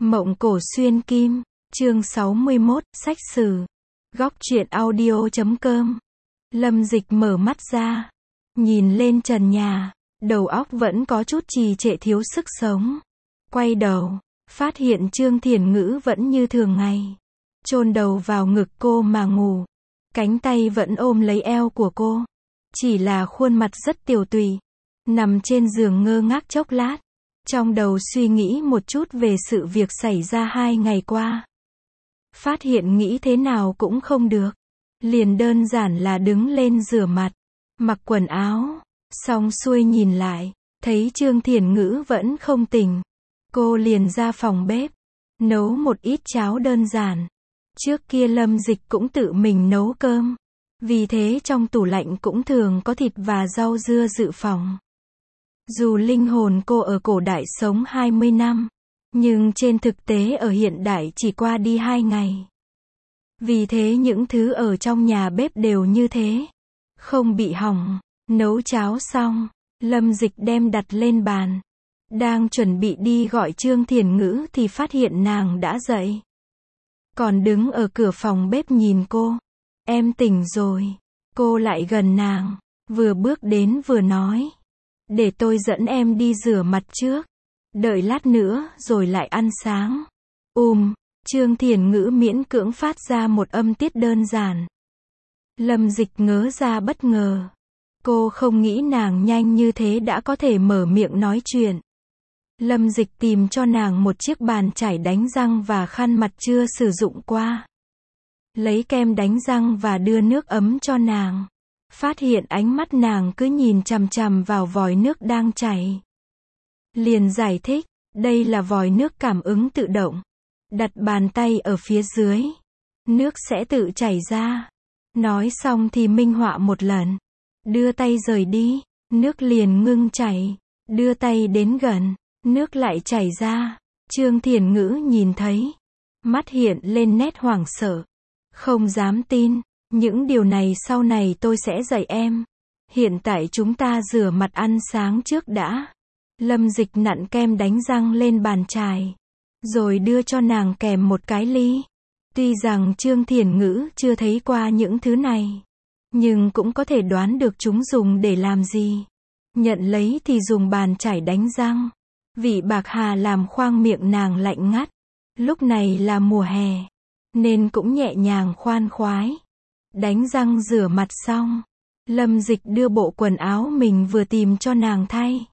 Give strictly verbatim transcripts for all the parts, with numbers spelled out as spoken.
Mộng cổ xuyên kim, chương sáu mươi mốt, sách sử. Góc truyện audio chấm com. Lâm Dịch mở mắt ra, nhìn lên trần nhà, đầu óc vẫn có chút trì trệ thiếu sức sống. Quay đầu, phát hiện Trương Thiển Ngữ vẫn như thường ngày, chôn đầu vào ngực cô mà ngủ, cánh tay vẫn ôm lấy eo của cô, chỉ là khuôn mặt rất tiều tụy, nằm trên giường ngơ ngác chốc lát, trong đầu suy nghĩ một chút về sự việc xảy ra hai ngày qua. Phát hiện nghĩ thế nào cũng không được, liền đơn giản là đứng lên rửa mặt, mặc quần áo, xong xuôi nhìn lại, thấy Trương Thiển Ngữ vẫn không tỉnh. Cô liền ra phòng bếp, nấu một ít cháo đơn giản. Trước kia Lâm Dịch cũng tự mình nấu cơm, vì thế trong tủ lạnh cũng thường có thịt và rau dưa dự phòng. Dù linh hồn cô ở cổ đại sống hai mươi năm, nhưng trên thực tế ở hiện đại chỉ qua đi hai ngày. Vì thế những thứ ở trong nhà bếp đều như thế, không bị hỏng. Nấu cháo xong, Lâm Dịch đem đặt lên bàn. Đang chuẩn bị đi gọi Trương Thiển Ngữ thì phát hiện nàng đã dậy. Còn đứng ở cửa phòng bếp nhìn cô. Em tỉnh rồi. Cô lại gần nàng, vừa bước đến vừa nói. Để tôi dẫn em đi rửa mặt trước. Đợi lát nữa rồi lại ăn sáng. Ùm, Trương Thiển Ngữ miễn cưỡng phát ra một âm tiết đơn giản. Lâm Dịch ngớ ra bất ngờ. Cô không nghĩ nàng nhanh như thế đã có thể mở miệng nói chuyện. Lâm Dịch tìm cho nàng một chiếc bàn chải đánh răng và khăn mặt chưa sử dụng qua. Lấy kem đánh răng và đưa nước ấm cho nàng. Phát hiện ánh mắt nàng cứ nhìn chằm chằm vào vòi nước đang chảy. Liền giải thích, đây là vòi nước cảm ứng tự động. Đặt bàn tay ở phía dưới, nước sẽ tự chảy ra. Nói xong thì minh họa một lần. Đưa tay rời đi, nước liền ngưng chảy. Đưa tay đến gần, nước lại chảy ra. Trương Thiển Ngữ nhìn thấy, mắt hiện lên nét hoảng sợ. Không dám tin, những điều này sau này tôi sẽ dạy em. Hiện tại chúng ta rửa mặt ăn sáng trước đã. Lâm Dịch nặn kem đánh răng lên bàn chải, rồi đưa cho nàng kèm một cái ly. Tuy rằng Trương Thiển Ngữ chưa thấy qua những thứ này, nhưng cũng có thể đoán được chúng dùng để làm gì. Nhận lấy thì dùng bàn chải đánh răng. Vị bạc hà làm khoang miệng nàng lạnh ngắt. Lúc này là mùa hè, nên cũng nhẹ nhàng khoan khoái. Đánh răng rửa mặt xong, Lâm Dịch đưa bộ quần áo mình vừa tìm cho nàng thay.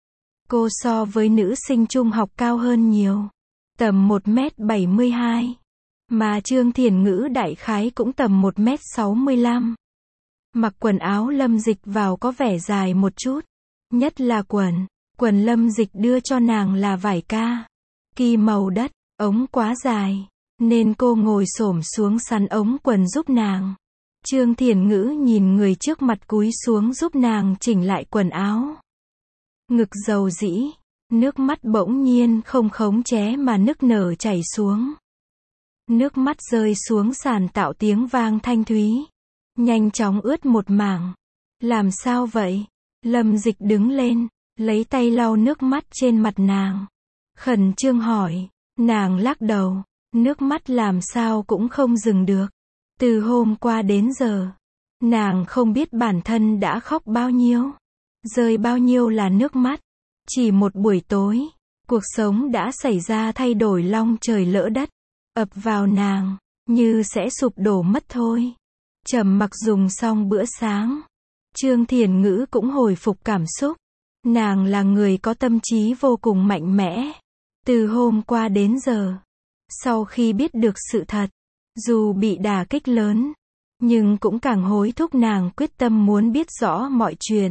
Cô so với nữ sinh trung học cao hơn nhiều, tầm một mét bảy mươi hai. Mà Trương Thiển Ngữ đại khái cũng tầm một mét sáu mươi lăm. Mặc quần áo Lâm Dịch vào có vẻ dài một chút. Nhất là quần. Quần Lâm Dịch đưa cho nàng là vải ca ki màu đất, ống quá dài, nên cô ngồi xổm xuống sắn ống quần giúp nàng. Trương Thiển Ngữ nhìn người trước mặt cúi xuống giúp nàng chỉnh lại quần áo. Ngực dầu dĩ, nước mắt bỗng nhiên không khống chế mà nức nở chảy xuống. Nước mắt rơi xuống sàn tạo tiếng vang thanh thúy, nhanh chóng ướt một mảng. Làm sao vậy? Lâm Dịch đứng lên, lấy tay lau nước mắt trên mặt nàng. Khẩn trương hỏi, nàng lắc đầu, nước mắt làm sao cũng không dừng được. Từ hôm qua đến giờ, nàng không biết bản thân đã khóc bao nhiêu, rơi bao nhiêu là nước mắt. Chỉ một buổi tối, cuộc sống đã xảy ra thay đổi long trời lỡ đất, ập vào nàng, như sẽ sụp đổ mất thôi. Trầm mặc dùng xong bữa sáng, Trương Thiển Ngữ cũng hồi phục cảm xúc. Nàng là người có tâm trí vô cùng mạnh mẽ. Từ hôm qua đến giờ, sau khi biết được sự thật, dù bị đả kích lớn, nhưng cũng càng hối thúc nàng quyết tâm muốn biết rõ mọi chuyện.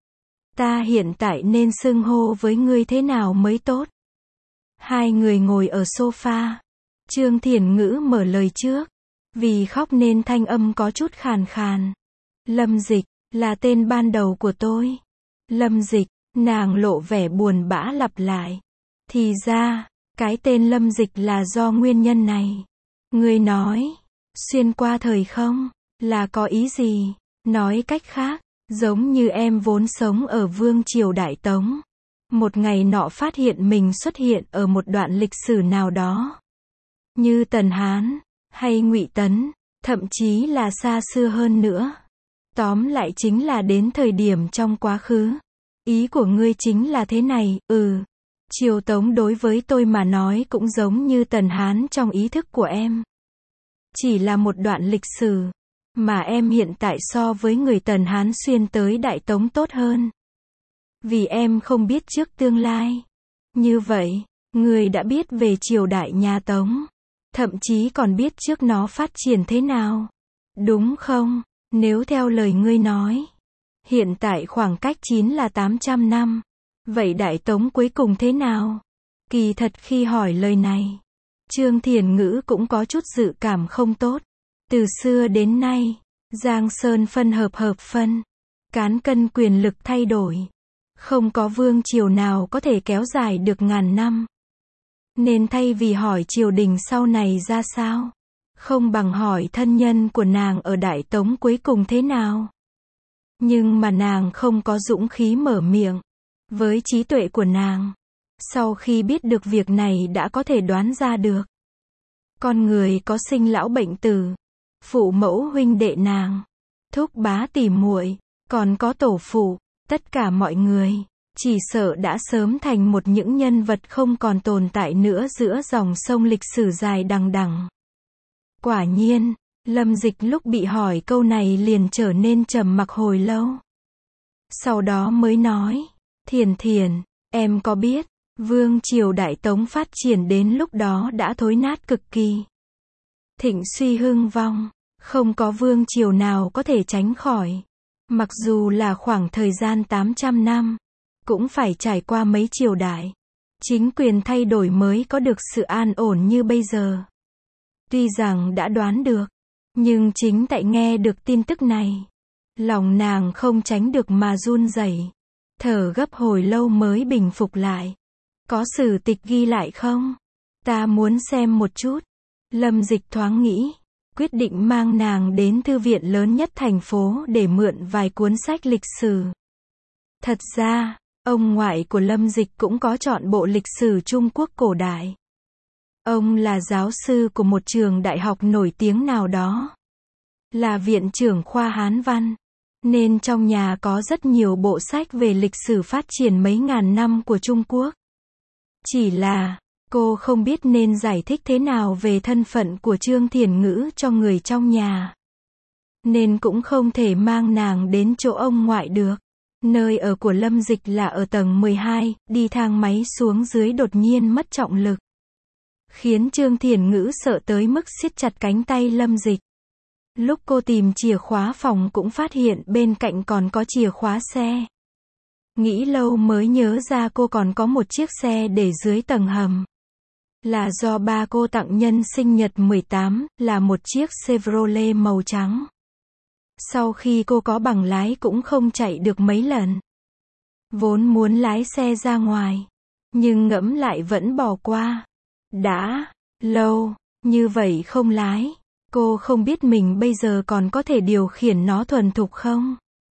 Ta hiện tại nên xưng hô với ngươi thế nào mới tốt? Hai người ngồi ở sofa. Trương Thiển Ngữ mở lời trước, vì khóc nên thanh âm có chút khàn khàn. Lâm Dịch, là tên ban đầu của tôi. Lâm Dịch, nàng lộ vẻ buồn bã lặp lại. Thì ra, cái tên Lâm Dịch là do nguyên nhân này. Ngươi nói, xuyên qua thời không, là có ý gì? Nói cách khác, giống như em vốn sống ở Vương triều Đại Tống. Một ngày nọ phát hiện mình xuất hiện ở một đoạn lịch sử nào đó. Như Tần Hán, hay Ngụy Tấn, thậm chí là xa xưa hơn nữa. Tóm lại chính là đến thời điểm trong quá khứ. Ý của ngươi chính là thế này, ừ. Triều Tống đối với tôi mà nói cũng giống như Tần Hán trong ý thức của em. Chỉ là một đoạn lịch sử, mà em hiện tại so với người Tần Hán xuyên tới Đại Tống tốt hơn. Vì em không biết trước tương lai. Như vậy, người đã biết về triều đại nhà Tống. Thậm chí còn biết trước nó phát triển thế nào. Đúng không? Nếu theo lời ngươi nói, hiện tại khoảng cách chín là tám trăm năm. Vậy Đại Tống cuối cùng thế nào? Kỳ thật khi hỏi lời này, Trương Thiền Ngữ cũng có chút dự cảm không tốt. Từ xưa đến nay, Giang Sơn phân hợp hợp phân, cán cân quyền lực thay đổi. Không có vương triều nào có thể kéo dài được ngàn năm. Nên thay vì hỏi triều đình sau này ra sao, không bằng hỏi thân nhân của nàng ở Đại Tống cuối cùng thế nào. Nhưng mà nàng không có dũng khí mở miệng. Với trí tuệ của nàng, sau khi biết được việc này đã có thể đoán ra được. Con người có sinh lão bệnh tử, phụ mẫu huynh đệ nàng, thúc bá tỉ muội, còn có tổ phụ, tất cả mọi người, chỉ sợ đã sớm thành một những nhân vật không còn tồn tại nữa giữa dòng sông lịch sử dài đằng đẵng. Quả nhiên, Lâm Dịch lúc bị hỏi câu này liền trở nên trầm mặc hồi lâu. Sau đó mới nói, Thiền Thiền, em có biết, vương triều Đại Tống phát triển đến lúc đó đã thối nát cực kỳ. Thịnh suy hưng vong, không có vương triều nào có thể tránh khỏi. Mặc dù là khoảng thời gian tám trăm năm, cũng phải trải qua mấy triều đại. Chính quyền thay đổi mới có được sự an ổn như bây giờ. Tuy rằng đã đoán được, nhưng chính tại nghe được tin tức này, lòng nàng không tránh được mà run rẩy, thở gấp hồi lâu mới bình phục lại. Có sử tịch ghi lại không? Ta muốn xem một chút. Lâm Dịch thoáng nghĩ, quyết định mang nàng đến thư viện lớn nhất thành phố để mượn vài cuốn sách lịch sử. Thật ra, ông ngoại của Lâm Dịch cũng có chọn bộ lịch sử Trung Quốc cổ đại. Ông là giáo sư của một trường đại học nổi tiếng nào đó. Là viện trưởng khoa Hán Văn. Nên trong nhà có rất nhiều bộ sách về lịch sử phát triển mấy ngàn năm của Trung Quốc. Chỉ là, cô không biết nên giải thích thế nào về thân phận của Trương Thiền Ngữ cho người trong nhà. Nên cũng không thể mang nàng đến chỗ ông ngoại được. Nơi ở của Lâm Dịch là ở tầng mười hai, đi thang máy xuống dưới đột nhiên mất trọng lực. Khiến Trương Thiền Ngữ sợ tới mức siết chặt cánh tay Lâm Dịch. Lúc cô tìm chìa khóa phòng cũng phát hiện bên cạnh còn có chìa khóa xe. Nghĩ lâu mới nhớ ra cô còn có một chiếc xe để dưới tầng hầm. Là do ba cô tặng nhân sinh nhật mười tám, là một chiếc Chevrolet màu trắng. Sau khi cô có bằng lái cũng không chạy được mấy lần. Vốn muốn lái xe ra ngoài, nhưng ngẫm lại vẫn bỏ qua. Đã lâu như vậy không lái, cô không biết mình bây giờ còn có thể điều khiển nó thuần thục không.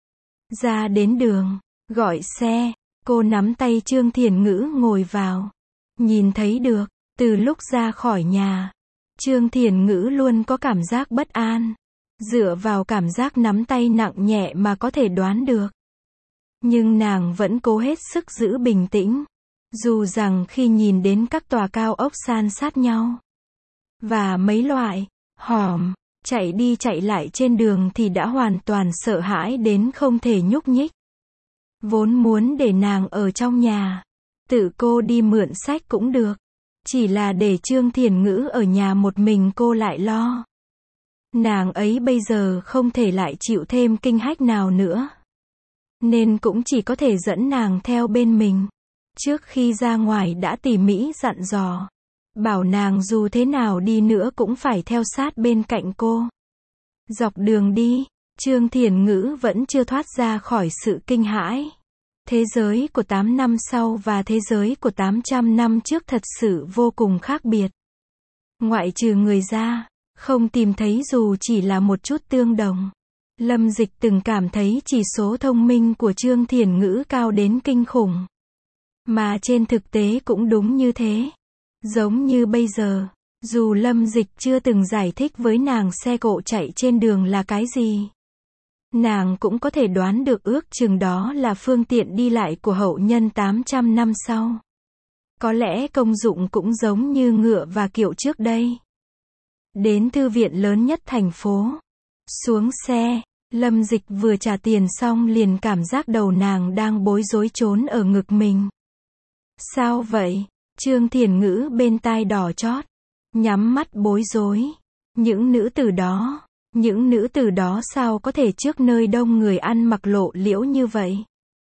Ra đến đường, gọi xe, cô nắm tay Trương Thiền Ngữ ngồi vào. Nhìn thấy được, từ lúc ra khỏi nhà, Trương Thiền Ngữ luôn có cảm giác bất an. Dựa vào cảm giác nắm tay nặng nhẹ mà có thể đoán được. Nhưng nàng vẫn cố hết sức giữ bình tĩnh. Dù rằng khi nhìn đến các tòa cao ốc san sát nhau, và mấy loại hòm chạy đi chạy lại trên đường thì đã hoàn toàn sợ hãi đến không thể nhúc nhích. Vốn muốn để nàng ở trong nhà, tự cô đi mượn sách cũng được. Chỉ là để Trương Thiền Ngữ ở nhà một mình cô lại lo. Nàng ấy bây giờ không thể lại chịu thêm kinh hách nào nữa. Nên cũng chỉ có thể dẫn nàng theo bên mình. Trước khi ra ngoài đã tỉ mỉ dặn dò. Bảo nàng dù thế nào đi nữa cũng phải theo sát bên cạnh cô. Dọc đường đi, Trương Thiền Ngữ vẫn chưa thoát ra khỏi sự kinh hãi. Thế giới của tám năm sau và thế giới của tám trăm năm trước thật sự vô cùng khác biệt. Ngoại trừ người ra, không tìm thấy dù chỉ là một chút tương đồng. Lâm Dịch từng cảm thấy chỉ số thông minh của Trương Thiền Ngữ cao đến kinh khủng. Mà trên thực tế cũng đúng như thế. Giống như bây giờ, dù Lâm Dịch chưa từng giải thích với nàng xe cộ chạy trên đường là cái gì, nàng cũng có thể đoán được ước chừng đó là phương tiện đi lại của hậu nhân tám trăm năm sau. Có lẽ công dụng cũng giống như ngựa và kiệu trước đây. Đến thư viện lớn nhất thành phố. Xuống xe, Lâm Dịch vừa trả tiền xong liền cảm giác đầu nàng đang bối rối trốn ở ngực mình. Sao vậy? Trương Thiền Ngữ bên tai đỏ chót, nhắm mắt bối rối. Những nữ tử đó, những nữ tử đó sao có thể trước nơi đông người ăn mặc lộ liễu như vậy?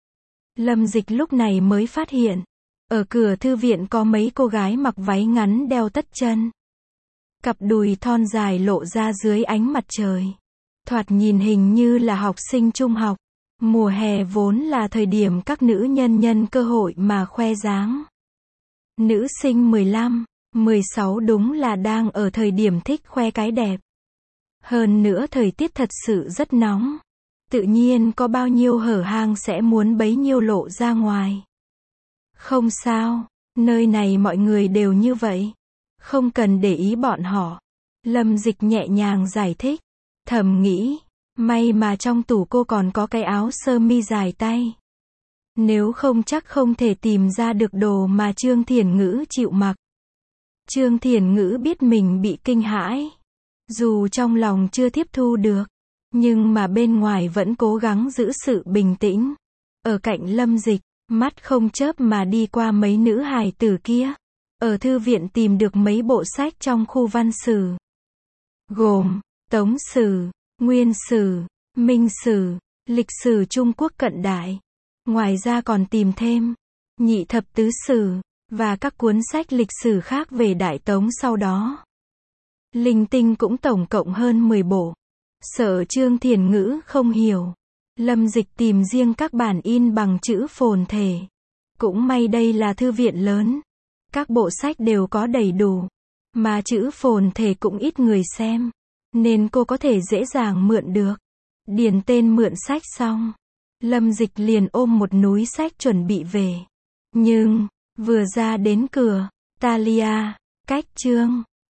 Lâm Dịch lúc này mới phát hiện, ở cửa thư viện có mấy cô gái mặc váy ngắn đeo tất chân. Cặp đùi thon dài lộ ra dưới ánh mặt trời. Thoạt nhìn hình như là học sinh trung học. Mùa hè vốn là thời điểm các nữ nhân nhân cơ hội mà khoe dáng. Nữ sinh mười lăm, mười sáu đúng là đang ở thời điểm thích khoe cái đẹp. Hơn nữa thời tiết thật sự rất nóng. Tự nhiên có bao nhiêu hở hang sẽ muốn bấy nhiêu lộ ra ngoài. Không sao, nơi này mọi người đều như vậy. Không cần để ý bọn họ. Lâm Dịch nhẹ nhàng giải thích. Thầm nghĩ, may mà trong tủ cô còn có cái áo sơ mi dài tay. Nếu không chắc không thể tìm ra được đồ mà Trương Thiền Ngữ chịu mặc. Trương Thiền Ngữ biết mình bị kinh hãi. Dù trong lòng chưa tiếp thu được, nhưng mà bên ngoài vẫn cố gắng giữ sự bình tĩnh. Ở cạnh Lâm Dịch, mắt không chớp mà đi qua mấy nữ hài tử kia. Ở thư viện tìm được mấy bộ sách trong khu văn sử. Gồm, Tống Sử, Nguyên Sử, Minh Sử, lịch sử Trung Quốc cận đại. Ngoài ra còn tìm thêm Nhị Thập Tứ Sử, và các cuốn sách lịch sử khác về Đại Tống sau đó. Linh tinh cũng tổng cộng hơn mười bộ. Sợ Trương Thiền Ngữ không hiểu, Lâm Dịch tìm riêng các bản in bằng chữ phồn thể. Cũng may đây là thư viện lớn. Các bộ sách đều có đầy đủ. Mà chữ phồn thể cũng ít người xem. Nên cô có thể dễ dàng mượn được. Điền tên mượn sách xong, Lâm Dịch liền ôm một núi sách chuẩn bị về. Nhưng, vừa ra đến cửa, Thalia, cách Trương